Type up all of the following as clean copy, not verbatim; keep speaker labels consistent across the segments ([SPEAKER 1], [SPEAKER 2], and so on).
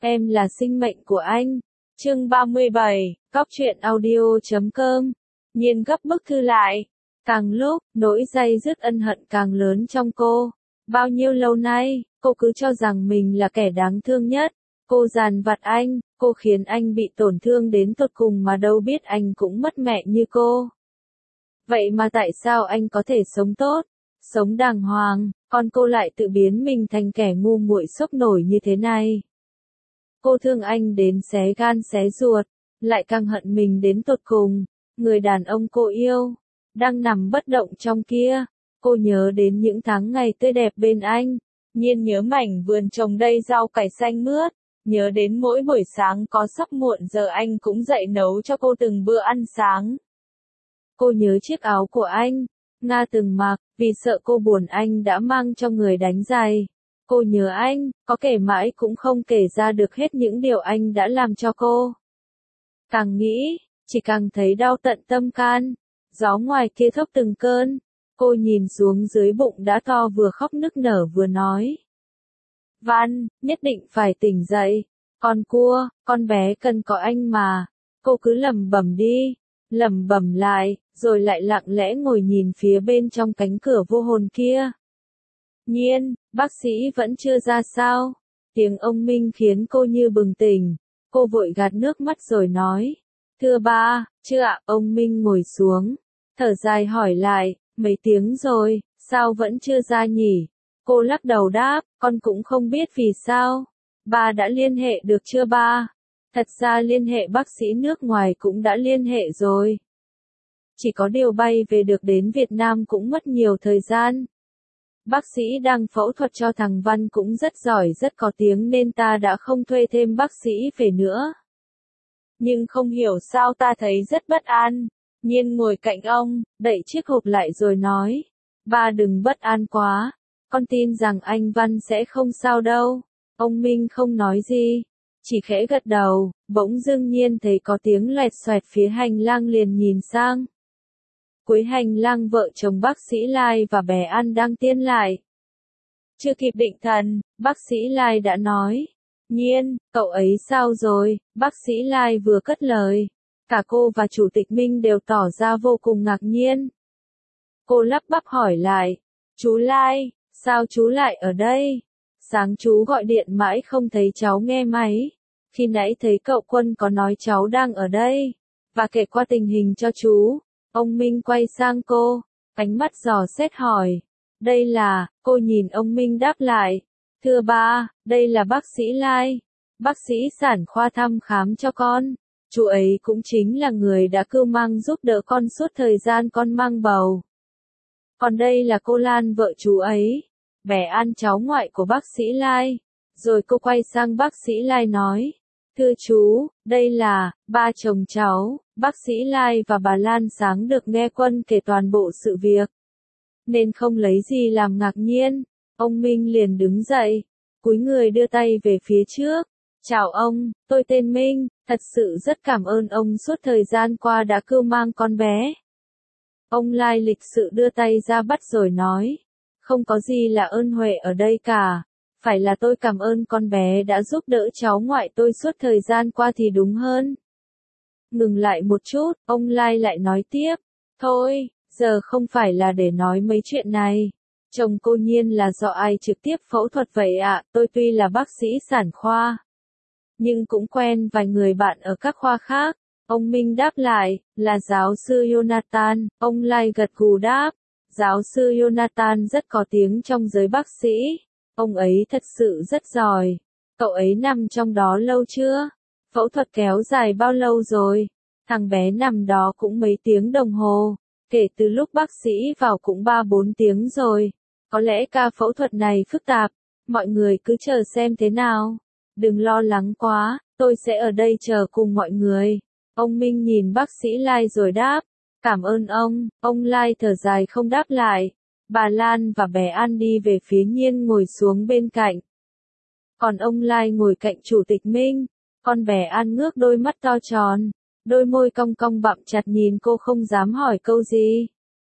[SPEAKER 1] Em là sinh mệnh của anh. Chương 37, Góc truyện audio.com. Nhiên gấp bức thư lại. Càng lúc, nỗi day dứt ân hận càng lớn trong cô. Bao nhiêu lâu nay, cô cứ cho rằng mình là kẻ đáng thương nhất. Cô dằn vặt anh, cô khiến anh bị tổn thương đến tột cùng mà đâu biết anh cũng mất mẹ như cô. Vậy mà tại sao anh có thể sống tốt, sống đàng hoàng, còn cô lại tự biến mình thành kẻ ngu muội sốc nổi như thế này? Cô thương anh đến xé gan xé ruột, lại càng hận mình đến tột cùng. Người đàn ông cô yêu, đang nằm bất động trong kia. Cô nhớ đến những tháng ngày tươi đẹp bên anh. Nhiên nhớ mảnh vườn trồng đầy rau cải xanh mướt. Nhớ đến mỗi buổi sáng có sắp muộn giờ anh cũng dậy nấu cho cô từng bữa ăn sáng. Cô nhớ chiếc áo của anh, Nga từng mặc, vì sợ cô buồn anh đã mang cho người đánh giày. Cô nhớ anh, có kể mãi cũng không kể ra được hết những điều anh đã làm cho cô. Càng nghĩ, chỉ càng thấy đau tận tâm can. Gió ngoài kia thốc từng cơn. Cô nhìn xuống dưới bụng đã to vừa khóc nức nở vừa nói. Văn, nhất định phải tỉnh dậy. Con cua, con bé cần có anh mà. Cô cứ lẩm bẩm đi, lẩm bẩm lại, rồi lại lặng lẽ ngồi nhìn phía bên trong cánh cửa vô hồn kia. Nhiên, bác sĩ vẫn chưa ra sao? Tiếng ông Minh khiến cô như bừng tỉnh. Cô vội gạt nước mắt rồi nói. Thưa ba, chưa ạ. Ông Minh ngồi xuống, thở dài hỏi lại, mấy tiếng rồi, sao vẫn chưa ra nhỉ? Cô lắc đầu đáp, con cũng không biết vì sao. Ba đã liên hệ được chưa ba? Thật ra liên hệ bác sĩ nước ngoài cũng đã liên hệ rồi. Chỉ có điều bay về được đến Việt Nam cũng mất nhiều thời gian. Bác sĩ đang phẫu thuật cho thằng Văn cũng rất giỏi rất có tiếng nên ta đã không thuê thêm bác sĩ về nữa. Nhưng không hiểu sao ta thấy rất bất an. Nhiên ngồi cạnh ông, đậy chiếc hộp lại rồi nói. Ba đừng bất an quá. Con tin rằng anh Văn sẽ không sao đâu. Ông Minh không nói gì, chỉ khẽ gật đầu. Bỗng dưng Nhiên thấy có tiếng loẹt xoẹt phía hành lang liền nhìn sang. Cuối hành lang vợ chồng bác sĩ Lai và bé An đang tiến lại. Chưa kịp định thần, bác sĩ Lai đã nói. Nhiên, cậu ấy sao rồi? Bác sĩ Lai vừa cất lời. Cả cô và Chủ tịch Minh đều tỏ ra vô cùng ngạc nhiên. Cô lắp bắp hỏi lại. Chú Lai, sao chú lại ở đây? Sáng chú gọi điện mãi không thấy cháu nghe máy. Khi nãy thấy cậu Quân có nói cháu đang ở đây, và kể qua tình hình cho chú. Ông Minh quay sang cô, ánh mắt dò xét hỏi. Đây là, cô nhìn ông Minh đáp lại. Thưa ba, đây là bác sĩ Lai. Bác sĩ sản khoa thăm khám cho con. Chú ấy cũng chính là người đã cưu mang giúp đỡ con suốt thời gian con mang bầu. Còn đây là cô Lan vợ chú ấy. Bé An cháu ngoại của bác sĩ Lai. Rồi cô quay sang bác sĩ Lai nói. Thưa chú, đây là, ba chồng cháu, bác sĩ Lai và bà Lan sáng được nghe Quân kể toàn bộ sự việc. Nên không lấy gì làm ngạc nhiên. Ông Minh liền đứng dậy, cúi người đưa tay về phía trước. Chào ông, tôi tên Minh, thật sự rất cảm ơn ông suốt thời gian qua đã cưu mang con bé. Ông Lai lịch sự đưa tay ra bắt rồi nói. Không có gì là ơn huệ ở đây cả. Phải là tôi cảm ơn con bé đã giúp đỡ cháu ngoại tôi suốt thời gian qua thì đúng hơn. Ngừng lại một chút, ông Lai lại nói tiếp. Thôi, giờ không phải là để nói mấy chuyện này. Chồng cô Nhiên là do ai trực tiếp phẫu thuật vậy ạ? Tôi tuy là bác sĩ sản khoa, nhưng cũng quen vài người bạn ở các khoa khác. Ông Minh đáp lại, là giáo sư Jonathan. Ông Lai gật gù đáp. Giáo sư Jonathan rất có tiếng trong giới bác sĩ. Ông ấy thật sự rất giỏi. Cậu ấy nằm trong đó lâu chưa? Phẫu thuật kéo dài bao lâu rồi? Thằng bé nằm đó cũng mấy tiếng đồng hồ. Kể từ lúc bác sĩ vào cũng 3-4 tiếng rồi. Có lẽ ca phẫu thuật này phức tạp. Mọi người cứ chờ xem thế nào. Đừng lo lắng quá, tôi sẽ ở đây chờ cùng mọi người. Ông Minh nhìn bác sĩ Lai rồi đáp. Cảm ơn ông Lai thở dài không đáp lại. Bà Lan và bé An đi về phía Nhiên ngồi xuống bên cạnh. Còn ông Lai ngồi cạnh Chủ tịch Minh. Con bé An ngước đôi mắt to tròn, đôi môi cong cong bặm chặt nhìn cô không dám hỏi câu gì.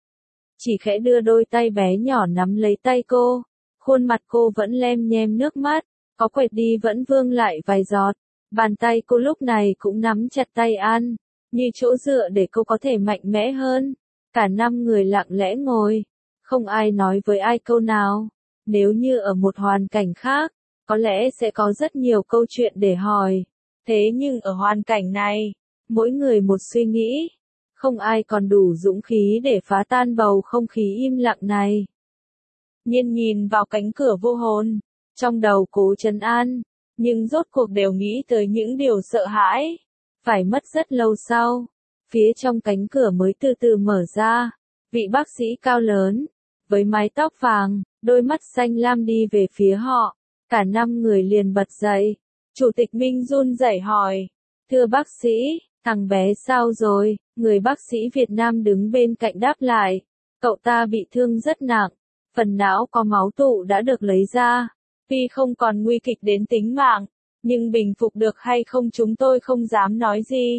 [SPEAKER 1] Chỉ khẽ đưa đôi tay bé nhỏ nắm lấy tay cô. Khuôn mặt cô vẫn lem nhem nước mắt. có quệt đi vẫn vương lại vài giọt. Bàn tay cô lúc này cũng nắm chặt tay An, như chỗ dựa để cô có thể mạnh mẽ hơn. Cả 5 người lặng lẽ ngồi, không ai nói với ai câu nào. Nếu như ở một hoàn cảnh khác, có lẽ sẽ có rất nhiều câu chuyện để hỏi. Thế nhưng ở hoàn cảnh này, mỗi người một suy nghĩ, không ai còn đủ dũng khí để phá tan bầu không khí im lặng này. Nhiên nhìn vào cánh cửa vô hồn, trong đầu cố trấn an, nhưng rốt cuộc đều nghĩ tới những điều sợ hãi. Phải mất rất lâu sau, phía trong cánh cửa mới từ từ mở ra, vị bác sĩ cao lớn, với mái tóc vàng, đôi mắt xanh lam đi về phía họ. Cả 5 người liền bật dậy. Chủ tịch Minh run rẩy hỏi, thưa bác sĩ, thằng bé sao rồi? Người bác sĩ Việt Nam đứng bên cạnh đáp lại, cậu ta bị thương rất nặng, phần não có máu tụ đã được lấy ra. Tuy không còn nguy kịch đến tính mạng, nhưng bình phục được hay không chúng tôi không dám nói gì.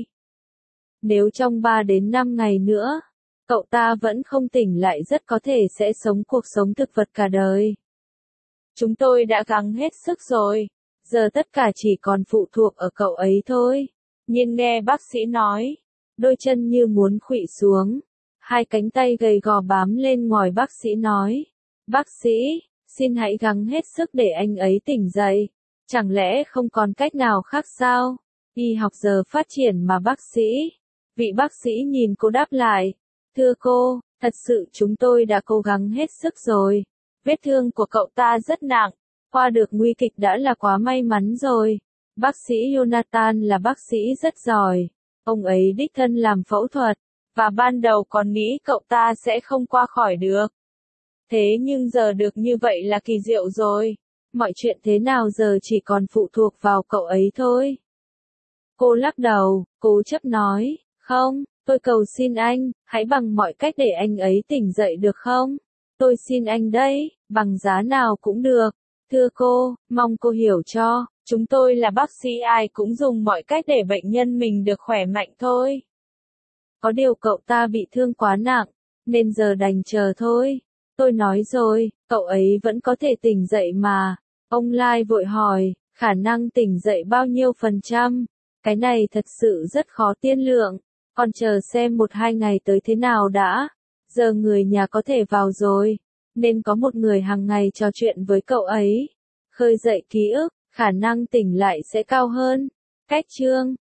[SPEAKER 1] Nếu trong 3 đến 5 ngày nữa, cậu ta vẫn không tỉnh lại rất có thể sẽ sống cuộc sống thực vật cả đời. Chúng tôi đã gắng hết sức rồi, giờ tất cả chỉ còn phụ thuộc ở cậu ấy thôi. Nhiên nghe bác sĩ nói, đôi chân như muốn khuỵu xuống, hai cánh tay gầy gò bám lên ngòi. Bác sĩ nói, bác sĩ, xin hãy gắng hết sức để anh ấy tỉnh dậy. Chẳng lẽ không còn cách nào khác sao? Y học giờ phát triển mà bác sĩ. Vị bác sĩ nhìn cô đáp lại, thưa cô, thật sự chúng tôi đã cố gắng hết sức rồi. Vết thương của cậu ta rất nặng, qua được nguy kịch đã là quá may mắn rồi. Bác sĩ Jonathan là bác sĩ rất giỏi. Ông ấy đích thân làm phẫu thuật, và ban đầu còn nghĩ cậu ta sẽ không qua khỏi được. Thế nhưng giờ được như vậy là kỳ diệu rồi. Mọi chuyện thế nào giờ chỉ còn phụ thuộc vào cậu ấy thôi. Cô lắc đầu, cố chấp nói, không, tôi cầu xin anh, hãy bằng mọi cách để anh ấy tỉnh dậy được không? Tôi xin anh đấy, bằng giá nào cũng được. Thưa cô, mong cô hiểu cho, chúng tôi là bác sĩ ai cũng dùng mọi cách để bệnh nhân mình được khỏe mạnh thôi. Có điều cậu ta bị thương quá nặng, nên giờ đành chờ thôi. Tôi nói rồi, cậu ấy vẫn có thể tỉnh dậy mà. Ông Lai vội hỏi, khả năng tỉnh dậy bao nhiêu %? Cái này thật sự rất khó tiên lượng, còn chờ xem 1-2 ngày tới thế nào đã. Giờ người nhà có thể vào rồi, nên có một người hàng ngày trò chuyện với cậu ấy. Khơi dậy ký ức, khả năng tỉnh lại sẽ cao hơn. Cách chương